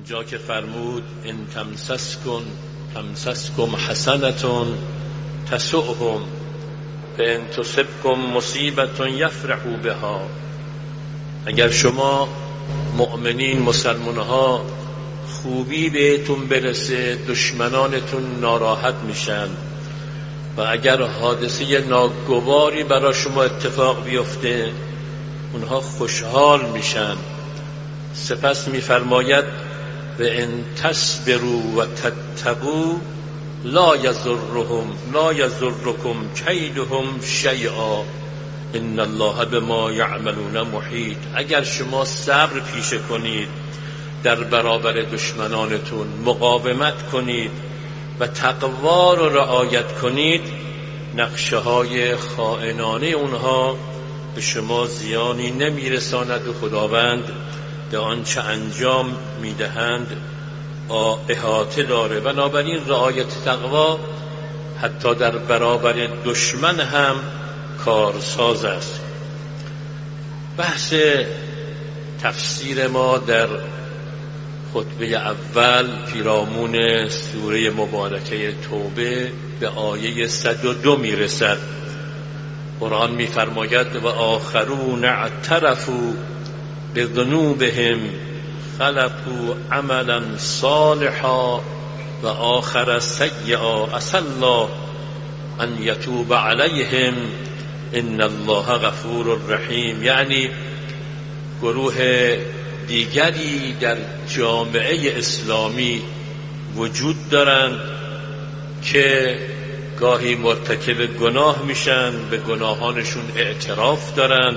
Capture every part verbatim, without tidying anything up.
اونجا که فرمود ان تمسسکم تمسسکم حسنتون تسؤهم و ان تصبکم مصیبت یفرحوا بها، اگر شما مؤمنین مسلمان‌ها خوبی بهتون برسه دشمنانتون ناراحت میشن و اگر حادثه ناگواری برای شما اتفاق بیفته اونها خوشحال میشن. سپس میفرماید و ان تصبروا و تتقوا لا یضرهم لا یضرکم کیدهم شیئا ان الله بما یعملون محیط. اگر شما صبر پیشه کنید در برابر دشمنانتون، مقاومت کنید و تقوا رو رعایت کنید، نقشه های خائنانه اونها به شما زیانی نمیرساند و خداوند به آنچه انجام میدهند احاطه داره. بنابراین رعایت تقوا حتی در برابر دشمن هم کارساز است. بحث تفسیر ما در خطبه اول پیرامون سوره مبارکه توبه به آیه صد و دو میرسد. قرآن میفرماید و آخرون اعترفوا بذنوبهم خلقوا عملا صالحا و آخر سیئا عسى الله ان یتوب علیهم ان الله غفور رحیم. یعنی گروه دیگری در جامعه اسلامی وجود دارند که گاهی مرتکب گناه میشن، به گناهانشون اعتراف دارند.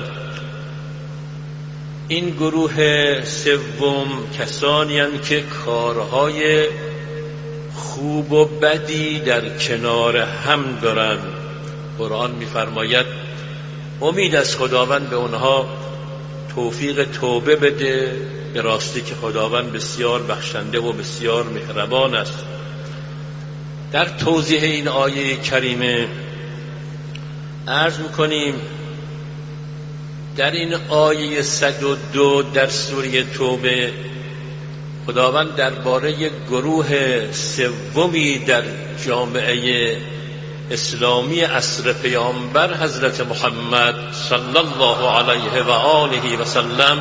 این گروه سوم کسانی هستند که کارهای خوب و بدی در کنار هم دارند. قرآن میفرماید امید از خداوند به اونها توفیق توبه بده، به راستی که خداوند بسیار بخشنده و بسیار مهربان است. در توضیح این آیه کریمه عرض میکنیم در این آیه صد و دو در سوره توبه خداوند درباره گروه سومی در جامعه اسلامی عصر پیامبر حضرت محمد صلی الله علیه و آله و سلم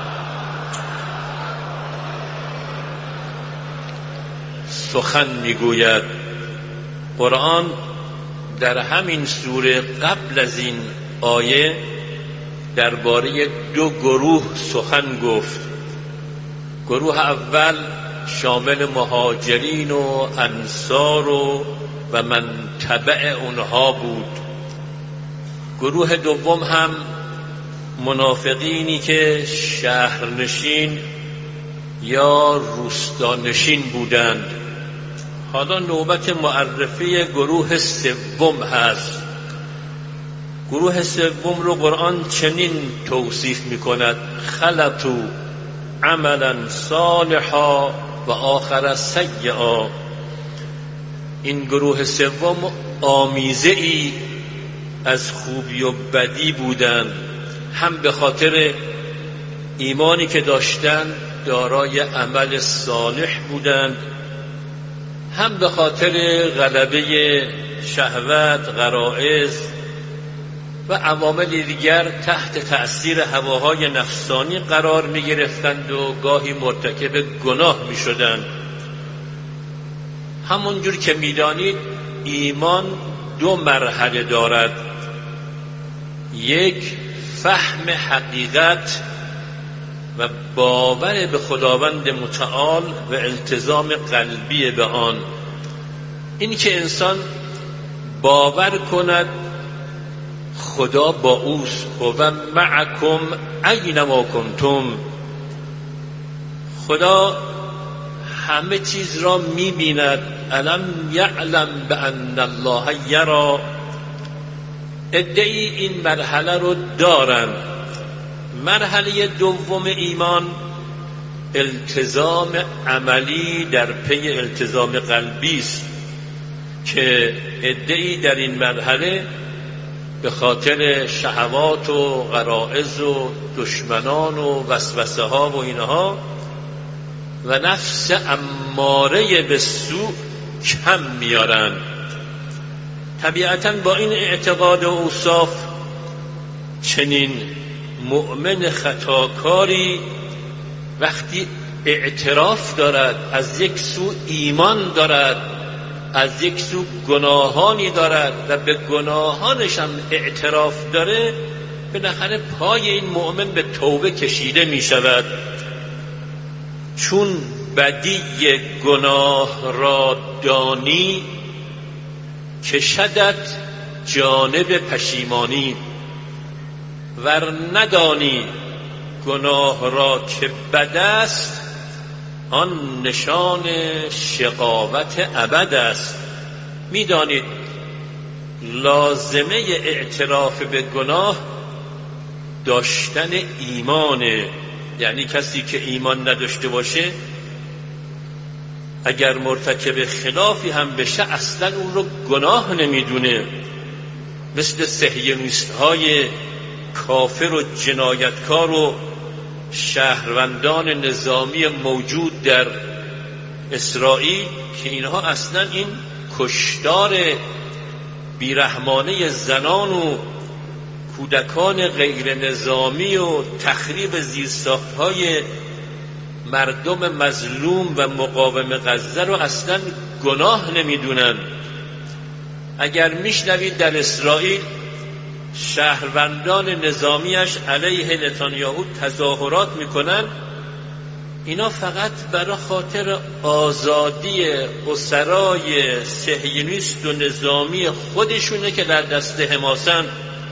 سخن میگوید. قرآن در همین سوره قبل از این آیه درباره دو گروه سخن گفت. گروه اول شامل مهاجرین و انصار و و من تبع اونها بود. گروه دوم هم منافقینی که شهرنشین یا روستانشین بودند. حالا نوبت معرفی گروه سوم هست. گروه سوم رو قرآن چنین توصیف میکند: خلطوا عملا صالحا و آخر سیئا. این گروه سوم آمیزه ای از خوبی و بدی بودند، هم به خاطر ایمانی که داشتند دارای عمل صالح بودند، هم به خاطر غلبه شهوت، غرائز و عوامل دیگر تحت تأثیر هواهای نفسانی قرار می گرفتند و گاهی مرتکب گناه می شدند. همونجور که می دانید ایمان دو مرحله دارد: یک فهم حقیقت و باور به خداوند متعال و التزام قلبی به آن. این که انسان باور کند خدا با اوست و معکم اینما کنتم. خدا همه چیز را می‌بیند. الم یعلم بان الله یری. ادعی این مرحله رو دارند. مرحله دوم ایمان التزام عملی در پی التزام قلبی است که ادعی در این مرحله به خاطر شهوات و غرائز و دشمنان و وسوسه ها و اینها و نفس اماره به سوء کم میارن. طبیعتاً با این اعتقاد و اوصاف چنین مؤمن خطاکاری وقتی اعتراف دارد، از یک سو ایمان دارد، از یک سو گناهانی دارد و به گناهانش هم اعتراف داره، بالاخره پای این مؤمن به توبه کشیده می شود. چون بدی گناه را دانی کشدت جانب پشیمانی، ور ندانی گناه را که بد است آن نشان شقاوت ابد است. میدانید لازمه اعتراف به گناه داشتن ایمانه، یعنی کسی که ایمان نداشته باشه اگر مرتکب خلافی هم بشه اصلا اون رو گناه نمیدونه. مثل صهیونیست های کافر و جنایتکار و شهروندان نظامی موجود در اسرائیل که اینها اصلا این کشتار بیرحمانه زنان و کودکان غیر نظامی و تخریب زیرساخت‌های مردم مظلوم و مقاوم غزه رو اصلا گناه نمیدونن. اگر میشنوید در اسرائیل شهروندان نظامیش علیه نتانیاهو تظاهرات میکنن، اینا فقط برای خاطر آزادی اسرای صهیونیست و نظامی خودشونه که در دست حماسن،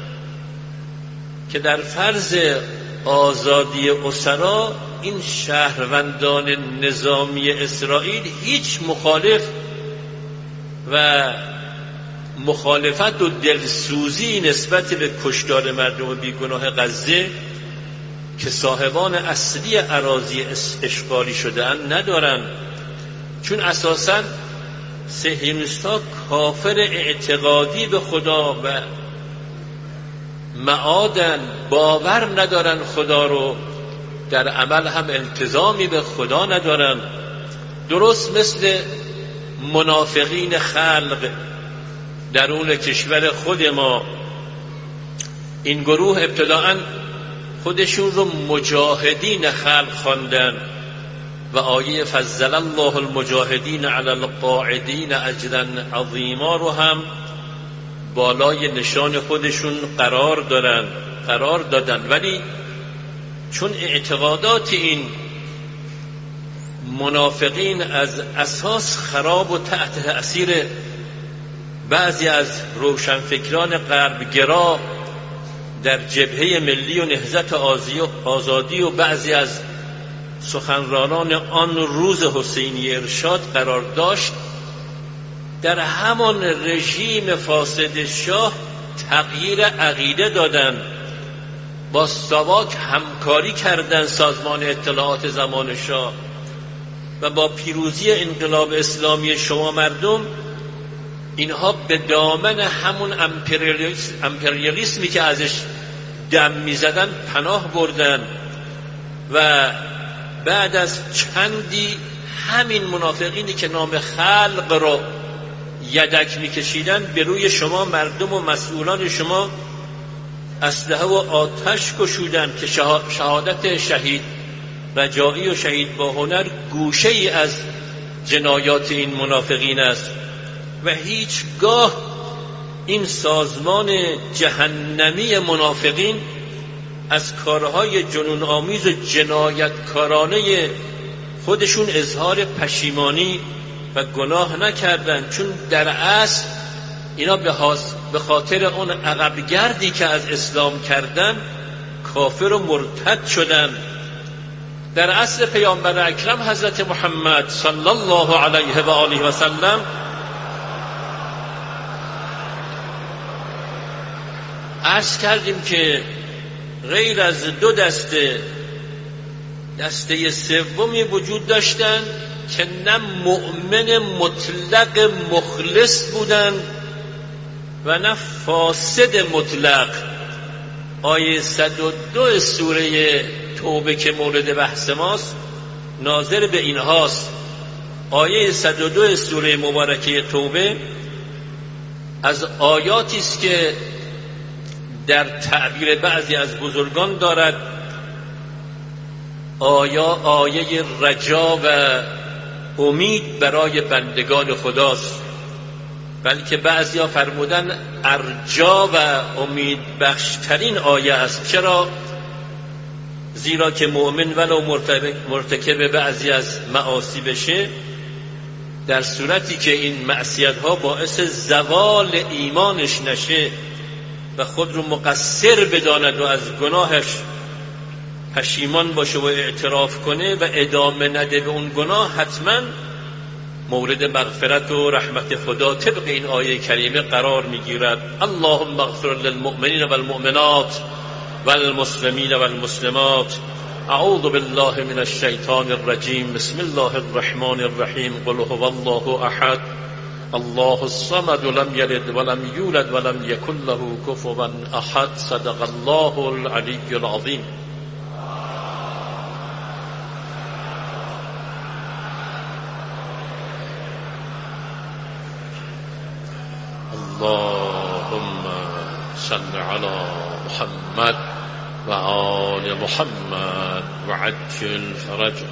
که در فرض آزادی اسرا این شهروندان نظامی اسرائیل هیچ مخالف و مخالفت و دلسوزی نسبت به کشتار مردم بیگناه غزه که صاحبان اصلی اراضی اشغالی شده‌اند ندارن. چون اساساً صهیونیست‌ها کافر اعتقادی به خدا و معادن، باور ندارن خدا رو، در عمل هم التزامی به خدا ندارن. درست مثل منافقین خلق درون کشور خود ما، این گروه ابتداءً خودشون رو مجاهدین خلق خواندن و آیه فضل الله المجاهدین علی القاعدین اجرا عظیما رو هم بالای نشان خودشون قرار دارن قرار دادن. ولی چون اعتقادات این منافقین از اساس خراب و تحت تأثیر بعضی از روشنفکران غربگرا در جبهه ملی و نهضت آزادی و بعضی از سخنرانان آن روز حسینی ارشاد قرار داشت، در همان رژیم فاسد شاه تغییر عقیده دادن، با ساواک همکاری کردن سازمان اطلاعات زمان شاه و با پیروزی انقلاب اسلامی شما مردم اینها به دامن همون امپریالیسم امپریالیسمی که ازش دم میزدن پناه بردن و بعد از چندی همین منافقینی که نام خلق رو یدک میکشیدن به روی شما مردم و مسئولان شما اسلحه و آتش کشودن که شهادت شهید رجایی و شهید با هنر گوشه ای از جنایات این منافقین است. و هیچگاه این سازمان جهنمی منافقین از کارهای جنون آمیز و جنایتکارانه خودشون اظهار پشیمانی و گناه نکردند، چون در اصل اینا به خاطر اون عقبگردی که از اسلام کردن کافر و مرتد شدن. در اصل پیامبر اکرم حضرت محمد صلی الله علیه و آله و سلم عرض کردیم که غیر از دو دسته، دسته سومی وجود داشتن که نه مؤمن مطلق مخلص بودن و نه فاسد مطلق. آیه صد و دو سوره توبه که مورد بحث ماست ناظر به اینهاست. آیه صد و دو سوره مبارکه توبه از آیاتی است که در تعبیر بعضی از بزرگان دارد آیا آیه رجا و امید برای بندگان خداست، بلکه بعضیا فرمودن ارجا و امید بخشترین آیه است. چرا؟ زیرا که مؤمن ولو مرتکب بعضی از معاصی بشه، در صورتی که این معصیت ها باعث زوال ایمانش نشه و خود رو مقصر بداند و از گناهش پشیمان باشه و اعتراف کنه و ادامه نده به اون گناه، حتما مورد مغفرت و رحمت خدا طبق این آیه کریمه قرار میگیرد. اللهم اغفر للمؤمنین والمؤمنات والمسلمین والمسلمات. اعوذ بالله من الشیطان الرجیم. بسم الله الرحمن الرحیم. قل هو الله احد الله الصمد لم یلد ولم یولد ولم یکن له کفوا احد. صدق الله العلی العظیم. اللهم صل على محمد و آل محمد و عجل فرجه.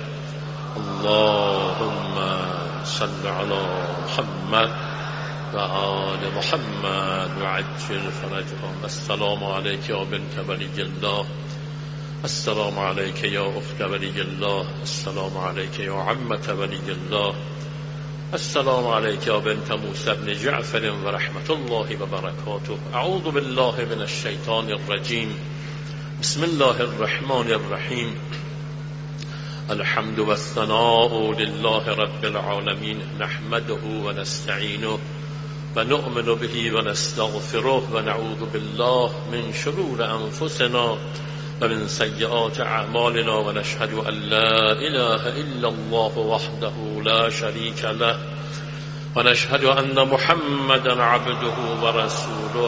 اللهم صل على محمد و آل محمد و عجل فرجه. السلام علیک یا بنت ولی الله. السلام علیک یا اخت ولی الله. السلام علیک یا عمت ولی الله. السلام علیک یا بنت موسی بن جعفر و رحمت الله و برکاته. اعوذ بالله من الشیطان الرجیم. بسم الله الرحمن الرحیم. الحمد والثناء لله رب العالمین. نحمده و نستعینه و نؤمن به و نستغفره و نعوذ بالله من شرور انفسنا و من سیئات اعمالنا و نشهد ان لا اله الا الله وحده لا شریک له و نشهد ان محمدا عبده و رسوله.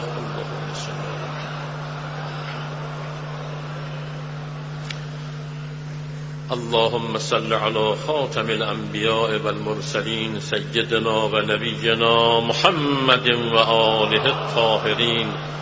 اللهم صل على خاتم الانبیاء والمرسلین سیدنا و نبینا محمد و آله الطاهرین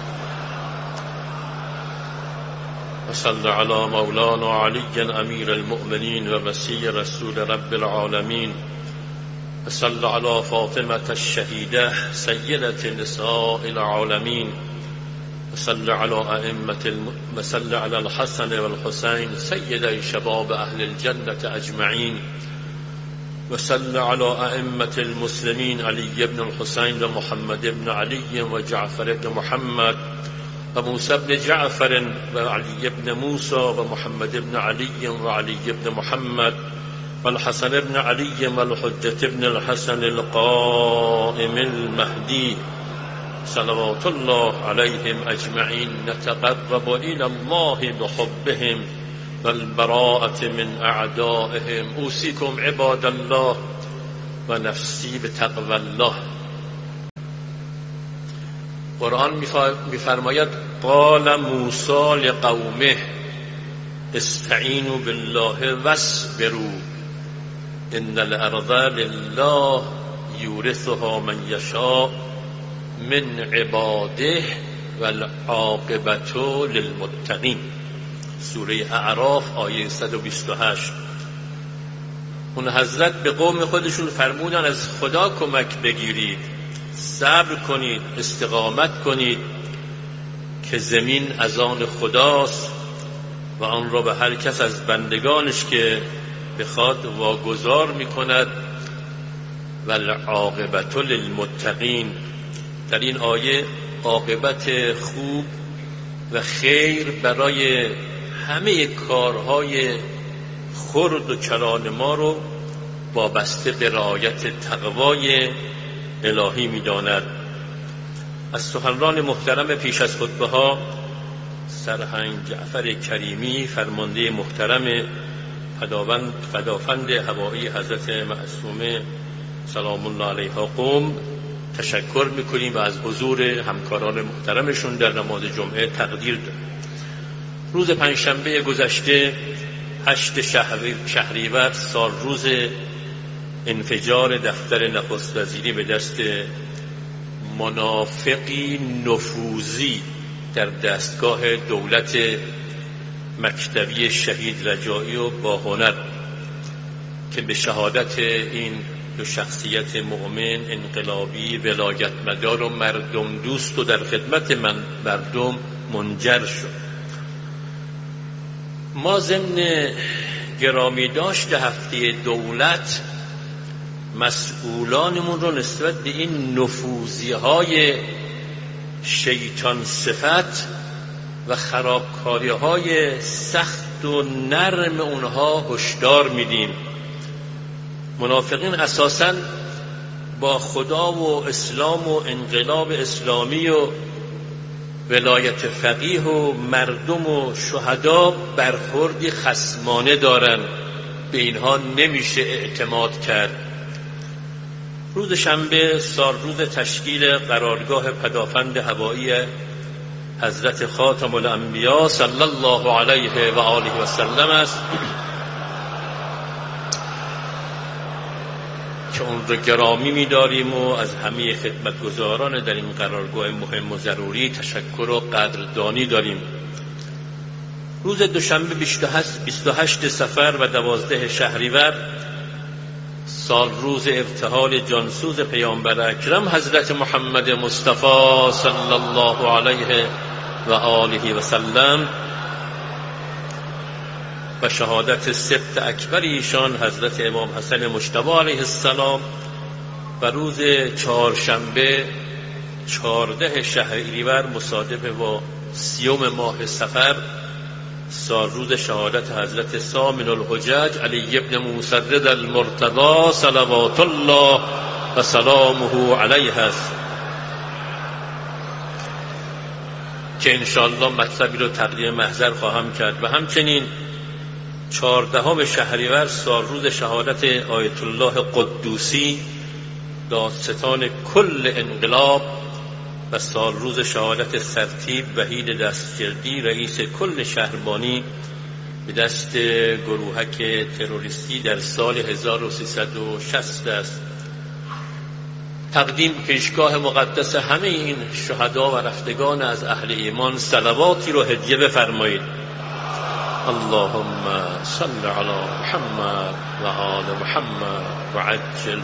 و صل على مولانا علی امیر المؤمنین و وصی رسول رب العالمین و صل على فاطمة الشهیده سیدة نساء العالمین و صل على ائمة الم... و صل على الحسن والحسین سیدي شباب اهل الجنة اجمعین و صل على ائمة المسلمین علی بن الحسین و محمد بن علی و جعفر بن محمد و موسی بن جعفر و علی بن موسی و محمد بن علی و علی بن محمد و الحسن بن علی و الحجة بن الحسن القائم المهدی صلوات الله علیهم اجمعین. نتقرب الى الله بحبهم والبراءة من اعدائهم. اوصیکم عباد الله و نفسی بتقوی الله. قرآن میفرماید قال موسی لقومه استعینوا بالله واصبروا ان الارض لله یورثها من یشاء من عباده والعاقبة للمتقین. سوره اعراف آیه صد و بیست و هشت. اون حضرت به قوم خودشون فرمودن از خدا کمک بگیرید، صبر کنید، استقامت کنید که زمین از آن خداست و آن را به هر کس از بندگانش که بخواد واگذار میکند. و العاقبة للمتقین. در این آیه عاقبت خوب و خیر برای همه کارهای خرد و کلان ما رو وابسته به رعایت تقوای الهی می‌داند. از سخنران محترم پیش از خطبه ها سرهنگ جعفر کریمی فرمانده محترم فداوند فدافند هوایی حضرت معصومه سلام الله علیها قم تشکر میکنیم و از حضور همکاران محترمشون در نماز جمعه تقدیر داریم. روز پنجشنبه گذشته هشت شهریور سال روز انفجار دفتر نخست وزیری به دست منافقی نفوذی در دستگاه دولت مکتبی شهید رجایی و با هنر که به شهادت این دو شخصیت مؤمن انقلابی ولایت مدار و مردم دوست و در خدمت من مردم منجر شد. ما ضمن گرامی داشت هفته دولت مسئولانمون رو نسبت به این نفوذی های شیطان صفت و خرابکاری های سخت و نرم اونها هشدار میدیم. منافقین اساساً با خدا و اسلام و انقلاب اسلامی و ولایت فقیه و مردم و شهدا برخوردی خصمانه دارن، به اینها نمیشه اعتماد کرد. روز شنبه سال روز تشکیل قرارگاه پدافند هوایی حضرت خاتم الانبیا صلی الله علیه و آله و سلم است که اون رو گرامی می‌داریم و از همه خدمتگزاران در این قرارگاه مهم و ضروری تشکر و قدردانی داریم. روز دوشنبه بیست و هشت صفر و دوازده شهریور سال روز ارتحال جانسوز پیامبر اکرم حضرت محمد مصطفی صلی الله علیه و آله و سلم و شهادت سبت اکبر ایشان حضرت امام حسن مجتبی علیه السلام و روز چهارشنبه چهارده شهریور مصادف با سیوم ماه صفر سال روز شهادت حضرت ثامن الحجج علی ابن موسرد المرتضی صلوات الله و سلامه علیه است که انشاءالله مطلبی رو تقدیم محضر خواهم کرد. و همچنین چهاردهم شهریور سال روز شهادت آیت الله قدوسی دادستان کل انقلاب و سال روز شهادت سرتیپ وحید دستجردی رئیس کل شهربانی به دست گروهک تروریستی در سال هزار و سیصد و شصت است. تقدیم پیشگاه مقدس همه این شهدا و رفتگان از اهل ایمان صلواتی رو هدیه بفرمایید. اللهم صل علی محمد و آل محمد و عجل.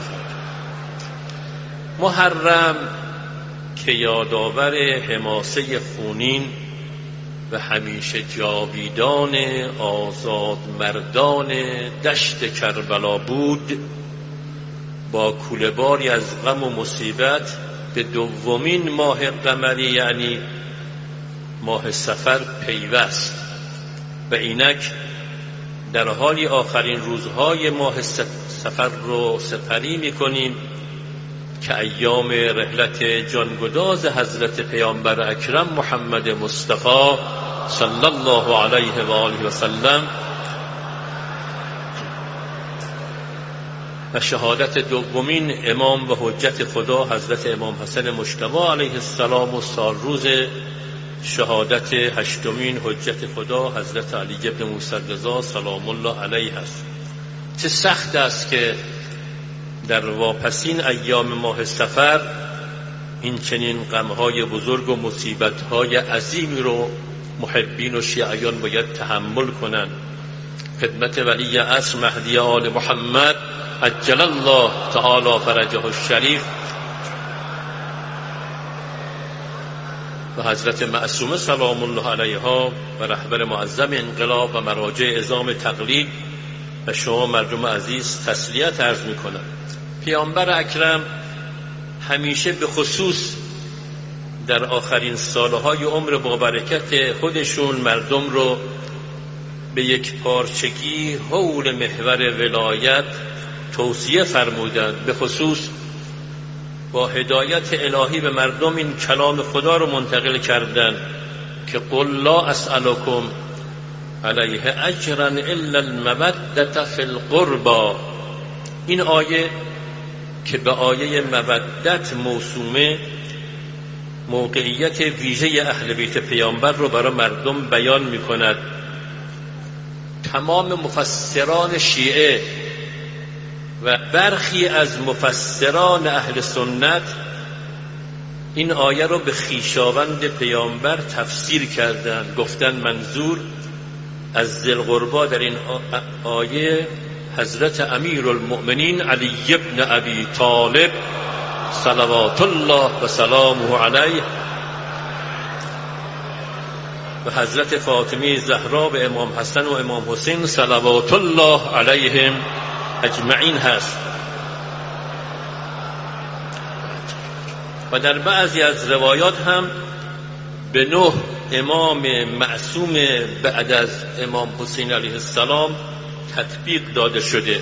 محرم که یادآور حماسه خونین و همیشه جاویدان آزاد مردان دشت کربلا بود، با کوله‌باری از غم و مصیبت به دومین ماه قمری یعنی ماه صفر پیوست و اینک در حالی آخرین روزهای ماه صفر رو سپری می‌کنیم که ایام رحلت جانگداز حضرت پیامبر اکرم محمد مصطفی صلی الله علیه و آله و سلم و شهادت دومین امام و حجت خدا حضرت امام حسن مجتبی علیه السلام و سال روز شهادت هشتمین حجت خدا حضرت علی ابن موسی رضا سلام الله علیه است. چه سخت است که در واپسین ایام ماه صفر این چنین غمهای بزرگ و مصیبتهای عظیمی رو محبین و شیعیان باید تحمل کنند. خدمت ولی عصر مهدی آل محمد عجل الله تعالی فرجه الشریف و حضرت معصومه سلام الله علیها و رهبر معظم انقلاب و مراجع اعظام تقلید و شما مردم عزیز تسلیت عرض میکنم. پیامبر اکرم همیشه به خصوص در آخرین سالهای عمر با برکت خودشون مردم رو به یک پارچگی حول محور ولایت توصیه فرمودند. به خصوص با هدایت الهی به مردم این کلام خدا رو منتقل کردند که قل لا اسألكم علیه اجرا الا المودة فی القربى. این آیه که به آیه مودت موسومه موقعیت ویژه اهل بیت پیامبر رو برای مردم بیان می کند. تمام مفسران شیعه و برخی از مفسران اهل سنت این آیه رو به خویشاوند پیامبر تفسیر کردند. گفتن منظور از ذوالقربا در این آیه حضرت امیرالمؤمنین علی ابن ابی طالب صلوات الله و سلامه علیه و حضرت فاطمه زهرا و امام حسن و امام حسین صلوات الله علیهم اجمعین هست. و در بعضی از روایات هم به نه امام معصوم بعد از امام حسین علیه السلام تطبیق داده شده.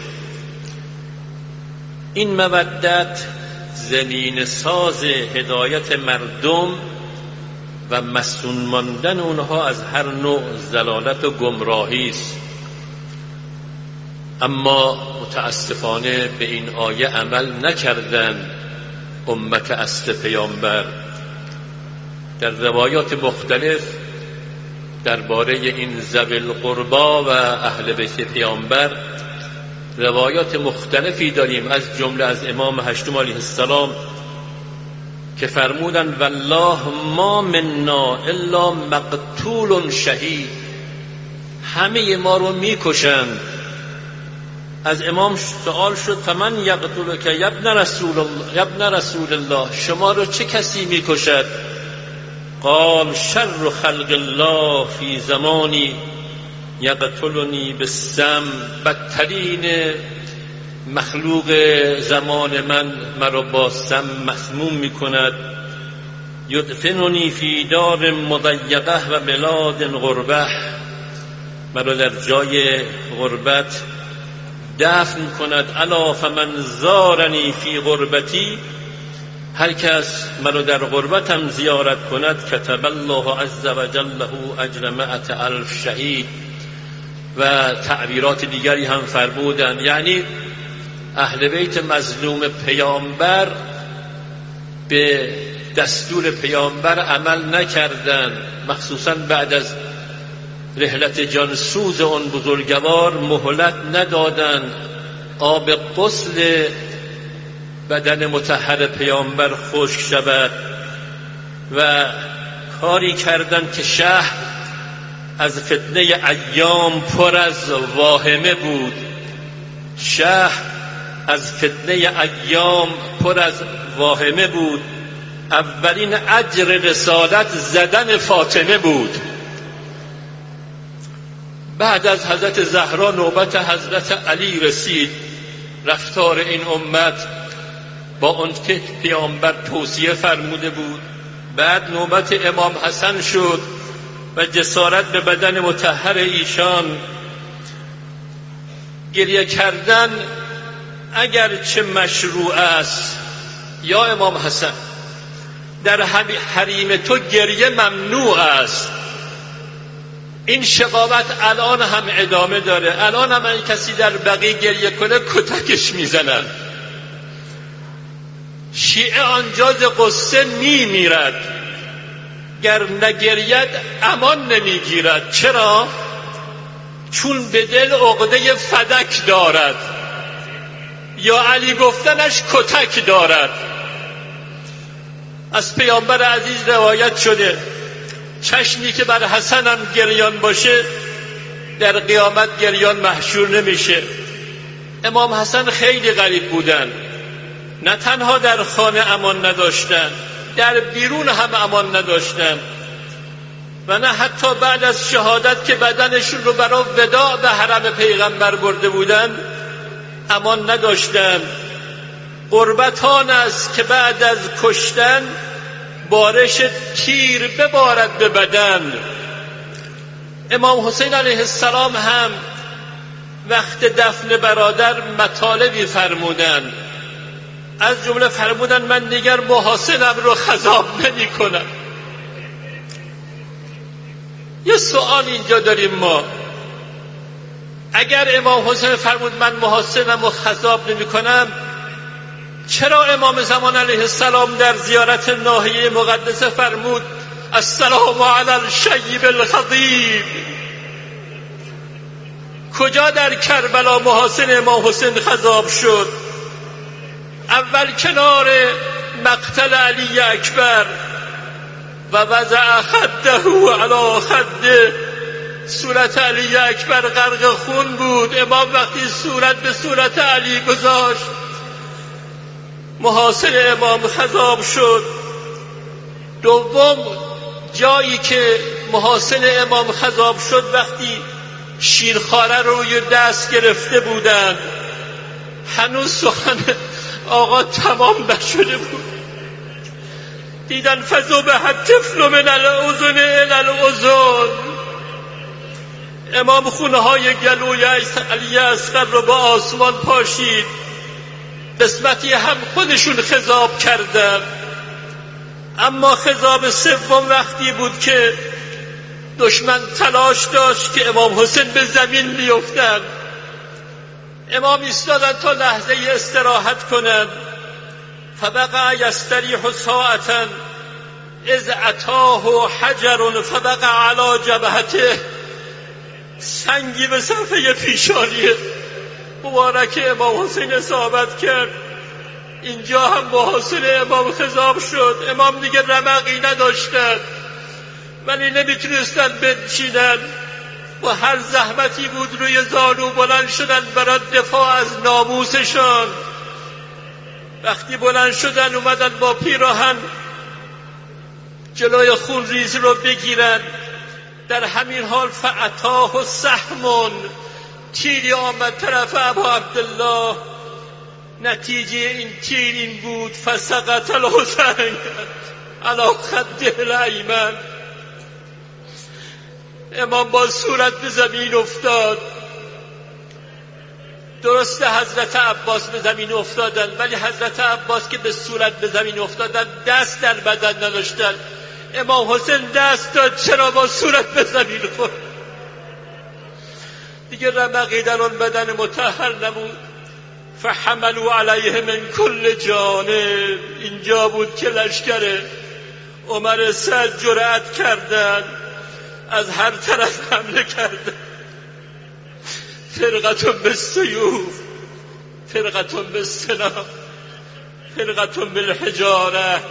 این مودت زمین ساز هدایت مردم و مسئول ماندن اونها از هر نوع ضلالت و گمراهی است. اما متاسفانه به این آیه عمل نکردند امت اصل پیامبر. در روایات مختلف درباره این ذوی القربا و اهل بیت پیامبر روایات مختلفی داریم، از جمله از امام هشتم علیه السلام که فرمودند والله ما منا الا مقتول شهید، همه ما رو میکشند. از امام سوال شد فمن یقتلک یا ابن رسول الله، یا ابن رسول الله، شما رو چه کسی میکشد؟ قال شر خلق الله فی زمانی یقتلنی بالسم، بدترین مخلوق زمان من مرا با سم مسموم میکند. یدفننی فی دار مضیقه و بلاد غربه، مرا در جای غربت دفن کند. الا فمن زارنی فی غربتی، هر کس مرا در غربتم زیارت کند کتب الله عز وجل له اجر مئة الف شهید. و تعبیرات دیگری هم فرمودند. یعنی اهل بیت مظلوم پیامبر به دستور پیامبر عمل نکردند، مخصوصا بعد از رحلت جانسوز اون بزرگوار مهلت ندادند آب غسل بدن مطهر پیامبر خشک شود و کاری کردند که شهر از فتنه ایام پر از واهمه بود. شهر از فتنه ایام پر از واهمه بود. اولین اجر رسالت زدن فاطمه بود. بعد از حضرت زهرا نوبت حضرت علی رسید. رفتار این امت با اون که پیامبر توصیه فرموده بود. بعد نوبت امام حسن شد و جسارت به بدن مطهر ایشان. گریه کردن اگر چه مشروع است یا امام حسن، در حریم تو گریه ممنوع است. این شقاوت الان هم ادامه داره. الان هم این کسی در بقیه گریه کنه کتکش میزنن. شیعه آنجا ز قصه میمیرد، گر نگرید امان نمیگیرد. چرا؟ چون به دل عقده فدک دارد، یا علی گفتنش کتک دارد. از پیامبر عزیز روایت شده چشمی که بر حسن هم گریان باشه در قیامت گریان محشور نمیشه. امام حسن خیلی غریب بودن، نه تنها در خانه امان نداشتن، در بیرون هم امان نداشتن و نه حتی بعد از شهادت که بدنشون رو برای وداع به حرم پیغمبر برده بودن امان نداشتن. قربتان است که بعد از کشتن بارش تیر ببارد به بدن. امام حسین علیه السلام هم وقت دفن برادر مطالبی فرمودن، از جمله فرمودن من دیگر محاسنم رو خضاب نمی کنم. یه سوال اینجا داریم ما، اگر امام حسین فرمود من محاسنم رو خضاب نمی کنم، چرا امام زمان علیه السلام در زیارت ناحیه مقدسه فرمود السلام علی الشیب الخضیب؟ کجا در کربلا محاسن امام حسین خضاب شد؟ اول کنار مقتل علی اکبر و وضع خده علی خده، صورت علی اکبر غرق خون بود. امام وقتی صورت به صورت علی گذاشت محاسن امام خضاب شد. دوم جایی که محاسن امام خضاب شد وقتی شیرخواره روی دست گرفته بودند، هنوز سخن آقا تمام نشده بود. دیدن فذبح الطفل من الاذن الی الاذن. امام خونه های گلوی علی اصغر رو با آسمان پاشید، قسمتی هم خودشون خضاب کردن. اما خضاب سوم وقتی بود که دشمن تلاش داشت که امام حسین به زمین بیفتند، امام ایستادن تا لحظه استراحت کنند. فبقى یستریح ساعتا اذ اتاه حجر فبقى علی جبهته. سنگی به صفحه پیشانی مبارک امام حسین اصابت کرد. اینجا هم محاسن امام خضاب شد. امام دیگه رمقی نداشتن ولی نمیتونستن بنشینن، با هر زحمتی بود روی زانو بلند شدن برای دفاع از ناموسشان. وقتی بلند شدن اومدن با پیراهن جلوی خون ریزی رو بگیرن. در همین حال فعتاه سهمون، تیری آمد طرف ابو عبدالله. نتیجه این تیر این بود فسقط الحسین علی خده الایمن. امام با صورت به زمین افتاد. درسته حضرت عباس به زمین افتادن، ولی حضرت عباس که به صورت به زمین افتادن دست در بدن نداشتن. امام حسین دست داد، چرا با صورت به زمین خورد؟ دیگه رمقی در آن بدن مطهر نبود. فحملوا علیه من کل جانب. اینجا بود که لشکر عمر سعد جرأت کردن، از هر طرف حمله کردن. فرقتون بالسیوف، فرقتون بالسنام، فرقتون بالحجاره.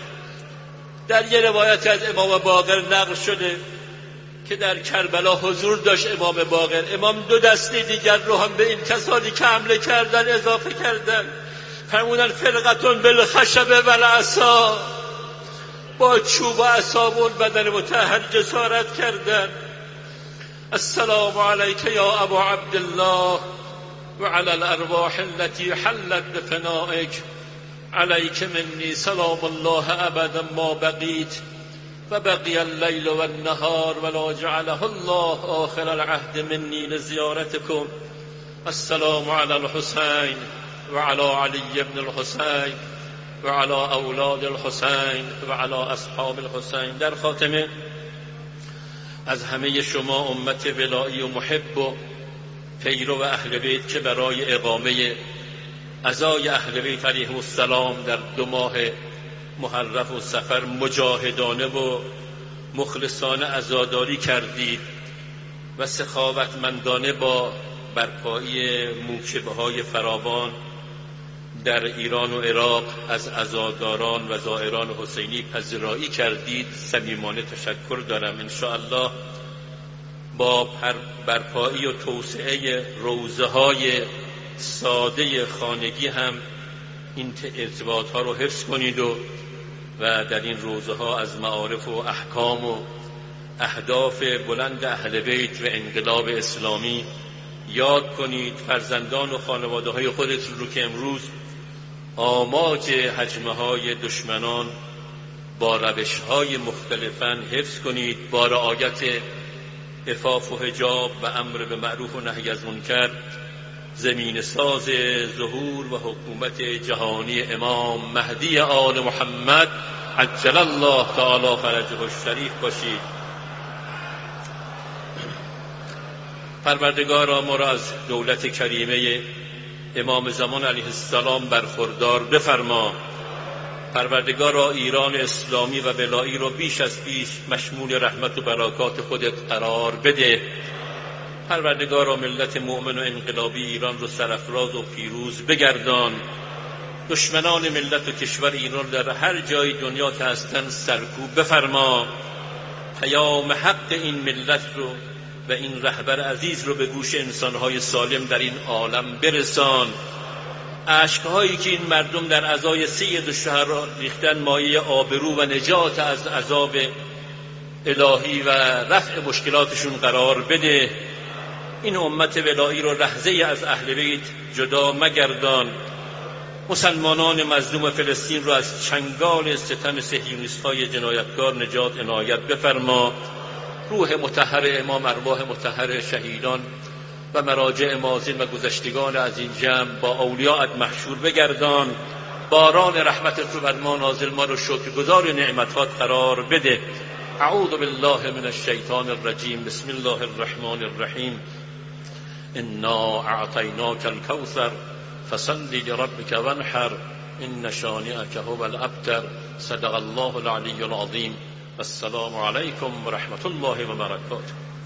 در یه روایت از امام باقر نقل شده که در کربلا حضور داشت امام باقر. امام دو دسته دیگر رو هم به این کسانی که حمله کردن اضافه کردن. فرمودن فرقتون بالخشب والعصا، با چوب و عصا و بدن مطهر جسارت کردن. السلام علیک یا ابو عبدالله و علی الارواح التي حلت بفنائک، علیک منی سلام الله ابدا ما بقیت و بقی اللیل و النهار ولا جعله الله آخر العهد منی لزیارتکم. السلام علی الحسین و علی علی بن الحسین و علی اولاد الحسین و علی اصحاب الحسین. در خاتمه از همه شما امت ولایی و محب و پیرو و اهل بیت که برای اقامه عزای اهل بیت علیهم السلام در دو ماه محرم و سفر مجاهدانه و مخلصانه عزاداری کردید و سخاوتمندانه با برپایی موکبه‌های فراوان در ایران و عراق از عزاداران و زائران حسینی پذیرایی کردید، صمیمانه تشکر دارم. انشاءالله با برپایی و توسعه روضه‌های ساده خانگی هم این ارتباط ها رو حفظ کنید و و در این روزه ها از معارف و احکام و اهداف بلند اهل بیت و انقلاب اسلامی یاد کنید. فرزندان و خانواده های خودتون رو که امروز آماج هجمه های دشمنان با روش های مختلفاً حفظ کنید. با رعایت عفاف و حجاب و امر به معروف و نهی از منکر زمین ساز ظهور و حکومت جهانی امام مهدی آل محمد عجل الله تعالی فرجه الشریف باشید. پروردگارا ما را از دولت کریمه امام زمان علیه السلام برخوردار بفرما. پروردگارا ایران اسلامی و ولایی را بیش از پیش مشمول رحمت و برکات خودت قرار بده. پروردگارا ملت مؤمن و انقلابی ایران رو سرافراز و پیروز بگردان. دشمنان ملت و کشور ایران در هر جای دنیا که هستند سرکوب بفرما. پیام حق این ملت رو و این رهبر عزیز رو به گوش انسانهای سالم در این عالم برسان. اشکهایی که این مردم در عزای سید الشهدا ریختن مایه آبرو و نجات از عذاب الهی و رفع مشکلاتشون قرار بده. این امت ولایی رو لحظه از اهل بیت جدا مگردان. مسلمانان مظلوم فلسطین رو از چنگال ستم صهیونیست‌های جنایتکار نجات عنایت بفرما. روح مطهر امام، ارواح مطهر شهیدان و مراجع ماضین و گذشتگان از این جمع با اولیاءت محشور بگردان. باران رحمتت رو بر ما نازل، ما رو شکرگزار نعمتات قرار بده. اعوذ بالله من الشیطان الرجیم. بسم الله الرحمن الرحیم. انا اعطیناک الکوثر فصل لربک وانحر ان شانئک هو الابتر. صدق الله العلی العظیم. السلام علیکم و رحمت الله و برکاته.